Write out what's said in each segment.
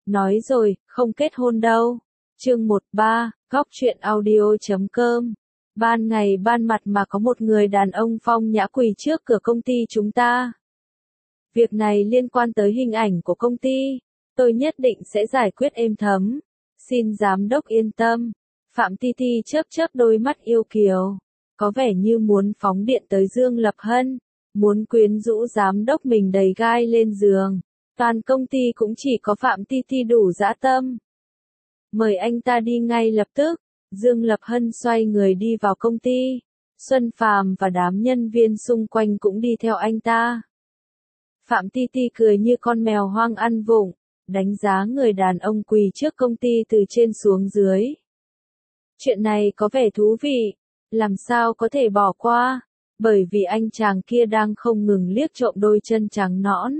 Nói rồi, không kết hôn đâu. Chương 13, góc truyện audio.com. Ban ngày ban mặt mà có một người đàn ông phong nhã quỳ trước cửa công ty chúng ta. Việc này liên quan tới hình ảnh của công ty. Tôi nhất định sẽ giải quyết êm thấm. Xin giám đốc yên tâm. Phạm Ti Ti chớp chớp đôi mắt yêu kiều. Có vẻ như muốn phóng điện tới Dương Lập Hân. Muốn quyến rũ giám đốc mình đầy gai lên giường. Toàn công ty cũng chỉ có Phạm Ti Ti đủ dã tâm. Mời anh ta đi ngay lập tức. Dương Lập Hân xoay người đi vào công ty. Xuân Phàm và đám nhân viên xung quanh cũng đi theo anh ta. Phạm Ti Ti cười như con mèo hoang ăn vụng, đánh giá người đàn ông quỳ trước công ty từ trên xuống dưới. Chuyện này có vẻ thú vị, làm sao có thể bỏ qua, bởi vì anh chàng kia đang không ngừng liếc trộm đôi chân trắng nõn.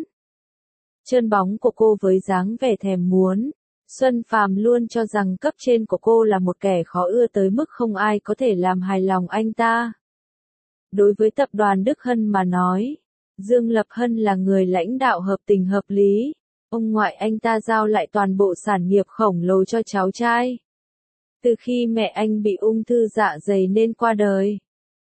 Chân bóng của cô với dáng vẻ thèm muốn. Xuân Phàm luôn cho rằng cấp trên của cô là một kẻ khó ưa tới mức không ai có thể làm hài lòng anh ta. Đối với tập đoàn Đức Hân mà nói, Dương Lập Hân là người lãnh đạo hợp tình hợp lý. Ông ngoại anh ta giao lại toàn bộ sản nghiệp khổng lồ cho cháu trai. Từ khi mẹ anh bị ung thư dạ dày nên qua đời,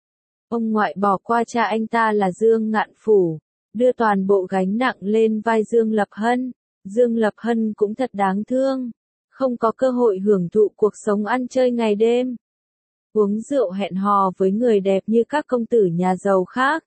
ông ngoại bỏ qua cha anh ta là Dương Ngạn Phủ, đưa toàn bộ gánh nặng lên vai Dương Lập Hân. Dương Lập Hân cũng thật đáng thương, không có cơ hội hưởng thụ cuộc sống ăn chơi ngày đêm, uống rượu hẹn hò với người đẹp như các công tử nhà giàu khác.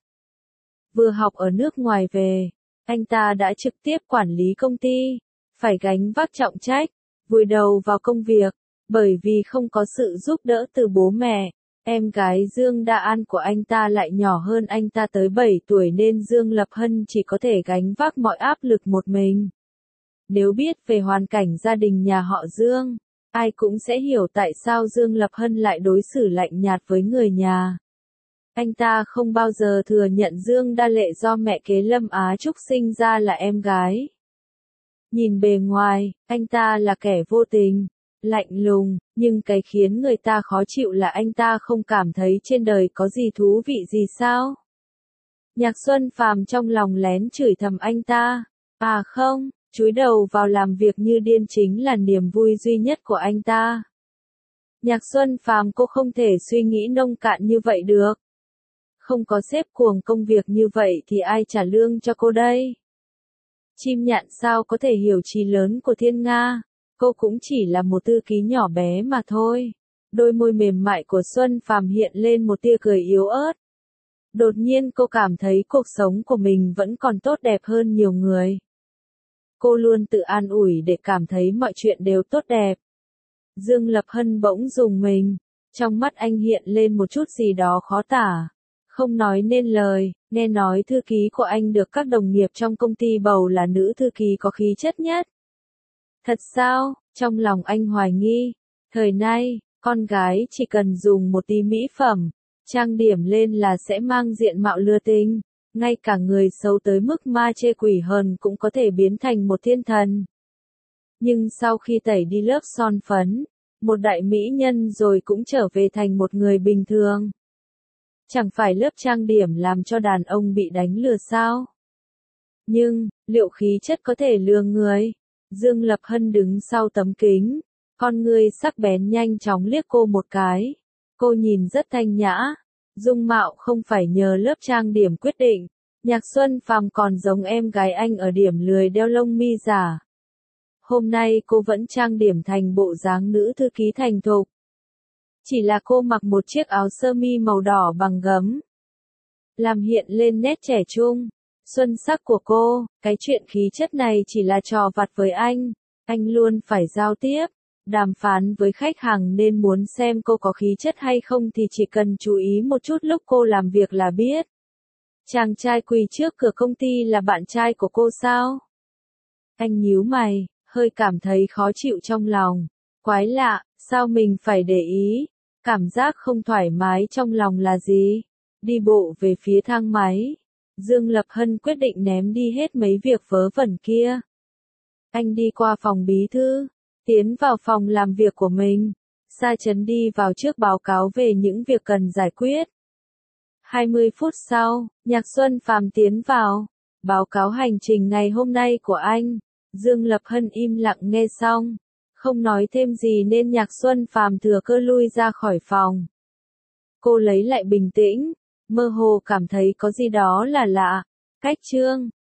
Vừa học ở nước ngoài về, anh ta đã trực tiếp quản lý công ty, phải gánh vác trọng trách, vùi đầu vào công việc, bởi vì không có sự giúp đỡ từ bố mẹ. Em gái Dương Đa An của anh ta lại nhỏ hơn anh ta tới 7 tuổi nên Dương Lập Hân chỉ có thể gánh vác mọi áp lực một mình. Nếu biết về hoàn cảnh gia đình nhà họ Dương, ai cũng sẽ hiểu tại sao Dương Lập Hân lại đối xử lạnh nhạt với người nhà. Anh ta không bao giờ thừa nhận Dương Đa Lệ do mẹ kế Lâm Á Trúc sinh ra là em gái. Nhìn bề ngoài, anh ta là kẻ vô tình, lạnh lùng, nhưng cái khiến người ta khó chịu là anh ta không cảm thấy trên đời có gì thú vị gì sao? Nhạc Xuân Phàm trong lòng lén chửi thầm anh ta. À không, chúi đầu vào làm việc như điên chính là niềm vui duy nhất của anh ta. Nhạc Xuân Phàm, cô không thể suy nghĩ nông cạn như vậy được. Không có sếp cuồng công việc như vậy thì ai trả lương cho cô đây? Chim nhạn sao có thể hiểu chí lớn của Thiên Nga, cô cũng chỉ là một thư ký nhỏ bé mà thôi. Đôi môi mềm mại của Xuân Phàm hiện lên một tia cười yếu ớt. Đột nhiên cô cảm thấy cuộc sống của mình vẫn còn tốt đẹp hơn nhiều người. Cô luôn tự an ủi để cảm thấy mọi chuyện đều tốt đẹp. Dương Lập Hân bỗng rùng mình, trong mắt anh hiện lên một chút gì đó khó tả. Không nói nên lời, nghe nói thư ký của anh được các đồng nghiệp trong công ty bầu là nữ thư ký có khí chất nhất. Thật sao? Trong lòng anh hoài nghi. Thời nay, con gái chỉ cần dùng một tí mỹ phẩm, trang điểm lên là sẽ mang diện mạo lừa tình. Ngay cả người xấu tới mức ma chê quỷ hờn cũng có thể biến thành một thiên thần. Nhưng sau khi tẩy đi lớp son phấn, một đại mỹ nhân rồi cũng trở về thành một người bình thường. Chẳng phải lớp trang điểm làm cho đàn ông bị đánh lừa sao? Nhưng, liệu khí chất có thể lừa người? Dương Lập Hân đứng sau tấm kính, con ngươi sắc bén nhanh chóng liếc cô một cái. Cô nhìn rất thanh nhã, dung mạo không phải nhờ lớp trang điểm quyết định. Nhạc Xuân Phàm còn giống em gái anh ở điểm lười đeo lông mi giả. Hôm nay cô vẫn trang điểm thành bộ dáng nữ thư ký thành thục. Chỉ là cô mặc một chiếc áo sơ mi màu đỏ bằng gấm, làm hiện lên nét trẻ trung, xuân sắc của cô. Cái chuyện khí chất này chỉ là trò vặt với anh luôn phải giao tiếp, đàm phán với khách hàng nên muốn xem cô có khí chất hay không thì chỉ cần chú ý một chút lúc cô làm việc là biết. Chàng trai quỳ trước cửa công ty là bạn trai của cô sao? Anh nhíu mày, hơi cảm thấy khó chịu trong lòng. Quái lạ, sao mình phải để ý? Cảm giác không thoải mái trong lòng là gì? Đi bộ về phía thang máy, Dương Lập Hân quyết định ném đi hết mấy việc vớ vẩn kia. Anh đi qua phòng bí thư, tiến vào phòng làm việc của mình. Sa Chấn đi vào trước báo cáo về những việc cần giải quyết. 20 phút sau, Nhạc Xuân Phàm tiến vào. Báo cáo hành trình ngày hôm nay của anh. Dương Lập Hân im lặng nghe xong, không nói thêm gì nên Nhạc Xuân Phàm thừa cơ lui ra khỏi phòng. Cô lấy lại bình tĩnh, mơ hồ cảm thấy có gì đó là lạ. Cách Trương